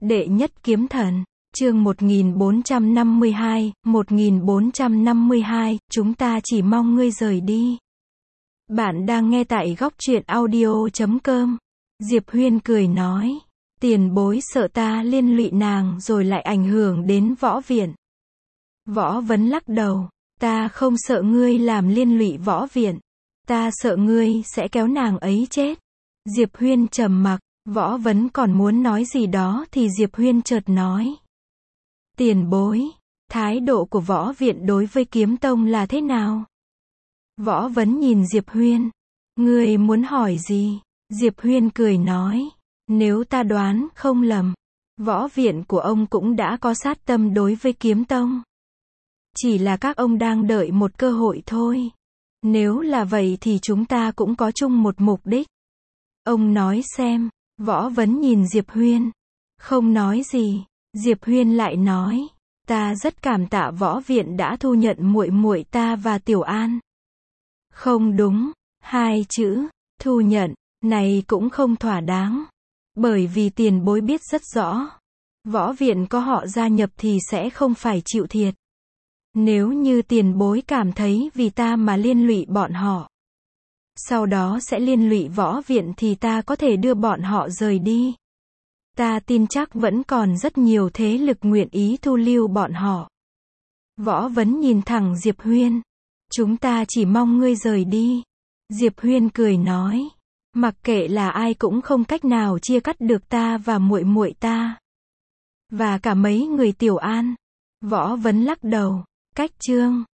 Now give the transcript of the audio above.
Đệ nhất kiếm thần, chương 1452, chúng ta chỉ mong ngươi rời đi. Bạn đang nghe tại góc truyện audio.com. Diệp Huyên cười nói, tiền bối sợ ta liên lụy nàng rồi lại ảnh hưởng đến võ viện. Võ Vấn lắc đầu, ta không sợ ngươi làm liên lụy võ viện, ta sợ ngươi sẽ kéo nàng ấy chết. Diệp Huyên trầm mặc, Võ Vấn còn muốn nói gì đó thì Diệp Huyên chợt nói, tiền bối, thái độ của võ viện đối với kiếm tông là thế nào? Võ Vấn nhìn Diệp Huyên, ngươi muốn hỏi gì? Diệp Huyên cười nói, nếu ta đoán không lầm, võ viện của ông cũng đã có sát tâm đối với kiếm tông. Chỉ là các ông đang đợi một cơ hội thôi. Nếu là vậy thì chúng ta cũng có chung một mục đích. Ông nói xem. Võ Vấn nhìn Diệp Huyên, không nói gì. Diệp Huyên lại nói, ta rất cảm tạ võ viện đã thu nhận muội muội ta và Tiểu An. Không đúng, hai chữ thu nhận này cũng không thỏa đáng, bởi vì tiền bối biết rất rõ, võ viện có họ gia nhập thì sẽ không phải chịu thiệt. Nếu như tiền bối cảm thấy vì ta mà liên lụy bọn họ, sau đó sẽ liên lụy võ viện thì ta có thể đưa bọn họ rời đi. Ta tin chắc vẫn còn rất nhiều thế lực nguyện ý thu lưu bọn họ. Võ Vấn nhìn thẳng Diệp Huyên, chúng ta chỉ mong ngươi rời đi. Diệp Huyên cười nói, mặc kệ là ai cũng không cách nào chia cắt được ta và muội muội ta, và cả mấy người Tiểu An. Võ Vấn lắc đầu, cách chương